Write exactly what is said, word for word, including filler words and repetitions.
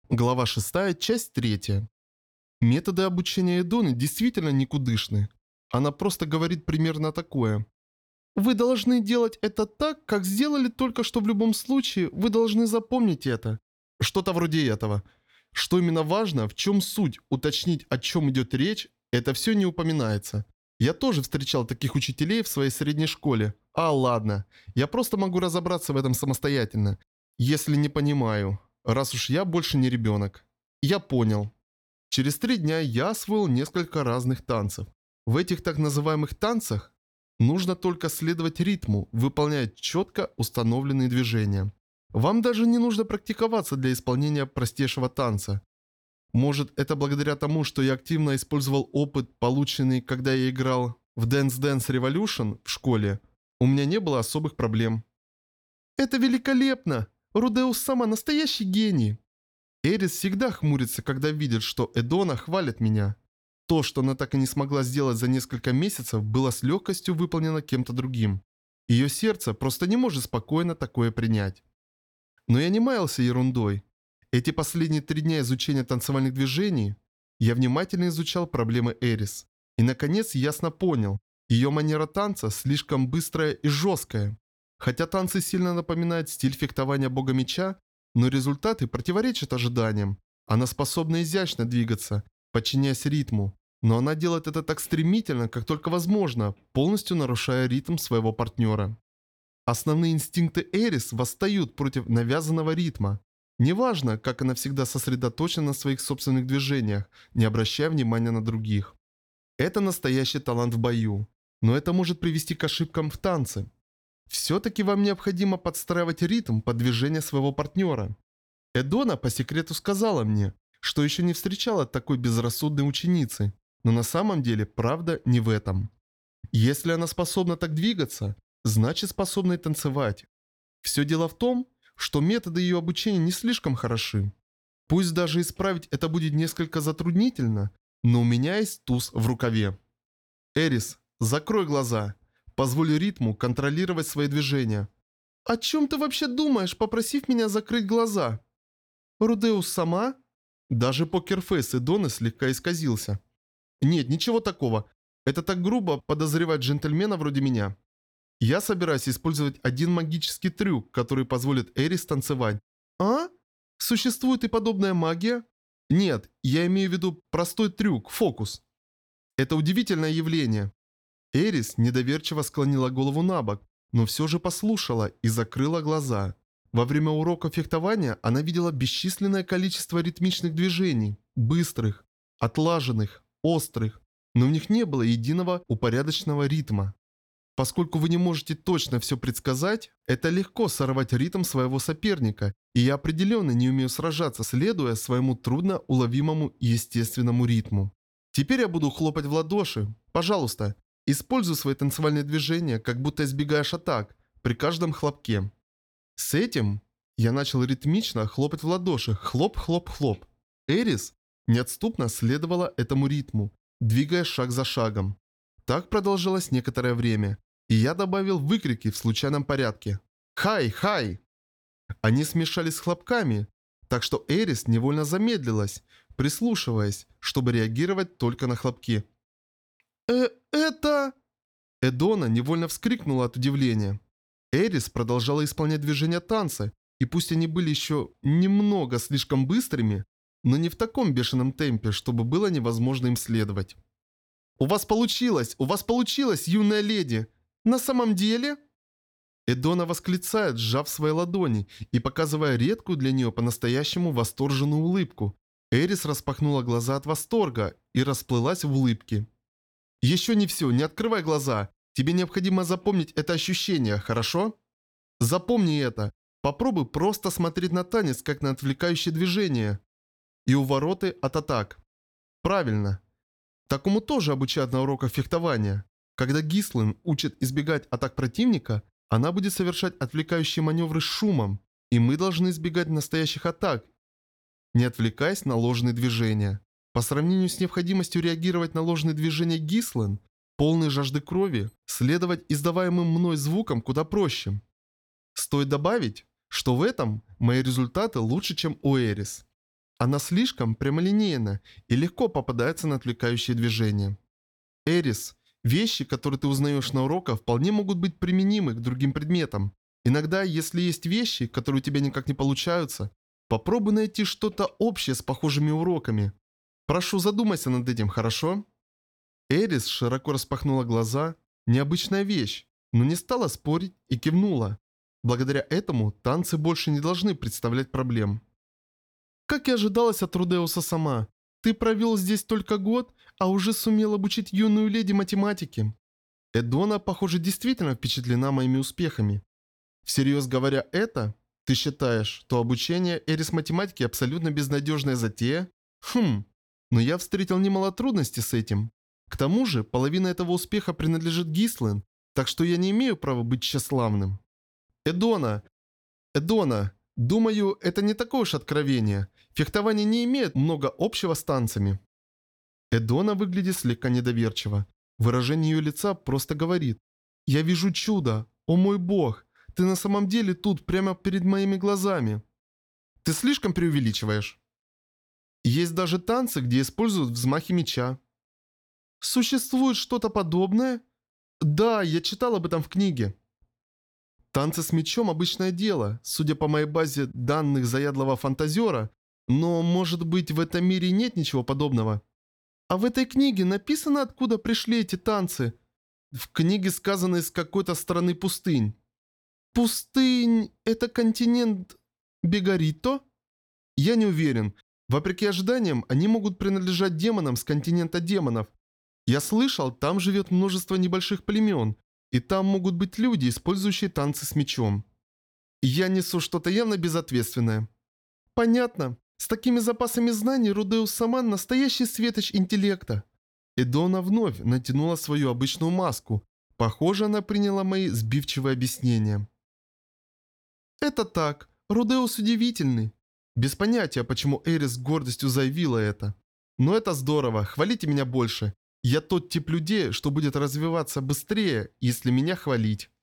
Глава шестая, часть третья. Методы обучения Эдоны действительно никудышны. Она просто говорит примерно такое. Вы должны делать это так, как сделали только что в любом случае, вы должны запомнить это. Что-то вроде этого. Что именно важно, в чем суть, уточнить, о чем идет речь, это все не упоминается. Я тоже встречал таких учителей в своей средней школе. А, ладно. Я просто могу разобраться в этом самостоятельно. Если не понимаю. Раз уж я больше не ребенок. Я понял. Через три дня я освоил несколько разных танцев. В этих так называемых танцах нужно только следовать ритму, выполняя четко установленные движения. Вам даже не нужно практиковаться для исполнения простейшего танца. Может, это благодаря тому, что я активно использовал опыт, полученный, когда я играл в Dance Dance Revolution в школе. У меня не было особых проблем. Это великолепно! Рудеус сама настоящий гений! Эрис всегда хмурится, когда видит, что Эдона хвалит меня. То, что она так и не смогла сделать за несколько месяцев, было с легкостью выполнено кем-то другим. Ее сердце просто не может спокойно такое принять. Но я не маялся ерундой. Эти последние три дня изучения танцевальных движений я внимательно изучал проблемы Эрис. И наконец ясно понял, ее манера танца слишком быстрая и жесткая. Хотя танцы сильно напоминают стиль фехтования бога меча, но результаты противоречат ожиданиям. Она способна изящно двигаться, подчиняясь ритму. Но она делает это так стремительно, как только возможно, полностью нарушая ритм своего партнера. Основные инстинкты Эрис восстают против навязанного ритма. Неважно, как она всегда сосредоточена на своих собственных движениях, не обращая внимания на других. Это настоящий талант в бою. Но это может привести к ошибкам в танце. Все-таки вам необходимо подстраивать ритм под движение своего партнера. Эдона по секрету сказала мне, что еще не встречала такой безрассудной ученицы. Но на самом деле правда не в этом. Если она способна так двигаться, значит способна и танцевать. Все дело в том, что методы ее обучения не слишком хороши. Пусть даже исправить это будет несколько затруднительно, но у меня есть туз в рукаве. Эрис, закрой глаза. Позволь ритму контролировать свои движения. О чем ты вообще думаешь, попросив меня закрыть глаза? Рудеус сама? Даже покерфейс Эдоны слегка исказился. Нет, ничего такого. Это так грубо подозревать джентльмена вроде меня. Я собираюсь использовать один магический трюк, который позволит Эрис танцевать. А? Существует и подобная магия? Нет, я имею в виду простой трюк, фокус. Это удивительное явление. Эрис недоверчиво склонила голову на бок, но все же послушала и закрыла глаза. Во время урока фехтования она видела бесчисленное количество ритмичных движений, быстрых, отлаженных, острых, но в них не было единого упорядоченного ритма. Поскольку вы не можете точно все предсказать, это легко сорвать ритм своего соперника, и я определенно не умею сражаться, следуя своему трудно уловимому и естественному ритму. Теперь я буду хлопать в ладоши. Пожалуйста, используй свои танцевальные движения, как будто избегаешь атак, при каждом хлопке. С этим я начал ритмично хлопать в ладоши, хлоп-хлоп-хлоп. Эрис неотступно следовала этому ритму, двигая шаг за шагом. Так продолжалось некоторое время, и я добавил выкрики в случайном порядке. «Хай! Хай!» Они смешались с хлопками, так что Эрис невольно замедлилась, прислушиваясь, чтобы реагировать только на хлопки. «Э, это...» Эдона невольно вскрикнула от удивления. Эрис продолжала исполнять движения танца, и пусть они были еще немного слишком быстрыми, но не в таком бешеном темпе, чтобы было невозможно им следовать. «У вас получилось! У вас получилось, юная леди! На самом деле...» Эдона восклицает, сжав свои ладони и показывая редкую для нее по-настоящему восторженную улыбку. Эрис распахнула глаза от восторга и расплылась в улыбке. «Еще не все, не открывай глаза. Тебе необходимо запомнить это ощущение, хорошо? Запомни это. Попробуй просто смотреть на танец, как на отвлекающее движение. И увороты от атак. Правильно. Такому тоже обучают на уроках фехтования. Когда Гислин учит избегать атак противника, она будет совершать отвлекающие маневры с шумом, и мы должны избегать настоящих атак, не отвлекаясь на ложные движения. По сравнению с необходимостью реагировать на ложные движения Гислин, полной жажды крови, следовать издаваемым мной звукам куда проще. Стоит добавить, что в этом мои результаты лучше, чем у Эрис. Она слишком прямолинейна и легко попадается на отвлекающие движения. Эрис, вещи, которые ты узнаешь на уроках, вполне могут быть применимы к другим предметам. Иногда, если есть вещи, которые у тебя никак не получаются, попробуй найти что-то общее с похожими уроками. Прошу, задумайся над этим, хорошо? Эрис широко распахнула глаза. Необычная вещь, но не стала спорить и кивнула. Благодаря этому танцы больше не должны представлять проблем. Как и ожидалось от Рудеуса сама, ты провел здесь только год, а уже сумел обучить юную леди математике. Эдона, похоже, действительно впечатлена моими успехами. Всерьез говоря это, ты считаешь, что обучение Эрис математике абсолютно безнадежная затея? Хм, но я встретил немало трудностей с этим. К тому же, половина этого успеха принадлежит Гислен, так что я не имею права быть тщеславным. Эдона, Эдона, думаю, это не такое уж откровение. Фехтование не имеет много общего с танцами. Эдона выглядит слегка недоверчиво. Выражение ее лица просто говорит: «Я вижу чудо! О мой бог! Ты на самом деле тут, прямо перед моими глазами!» Ты слишком преувеличиваешь. Есть даже танцы, где используют взмахи меча. Существует что-то подобное? Да, я читал об этом в книге. Танцы с мечом – обычное дело, судя по моей базе данных заядлого фантазера, но, может быть, в этом мире нет ничего подобного. А в этой книге написано, откуда пришли эти танцы. В книге сказано из какой-то страны пустынь. Пустынь – это континент Бегарито? Я не уверен. Вопреки ожиданиям, они могут принадлежать демонам с континента демонов. Я слышал, там живет множество небольших племен, и там могут быть люди, использующие танцы с мечом. Я несу что-то явно безответственное. Понятно. С такими запасами знаний Рудеус Саман настоящий светоч интеллекта. Эдона вновь натянула свою обычную маску. Похоже, она приняла мои сбивчивые объяснения. Это так. Рудеус удивительный. Без понятия, почему Эрис с гордостью заявила это. Но это здорово, хвалите меня больше. Я тот тип людей, что будет развиваться быстрее, если меня хвалить.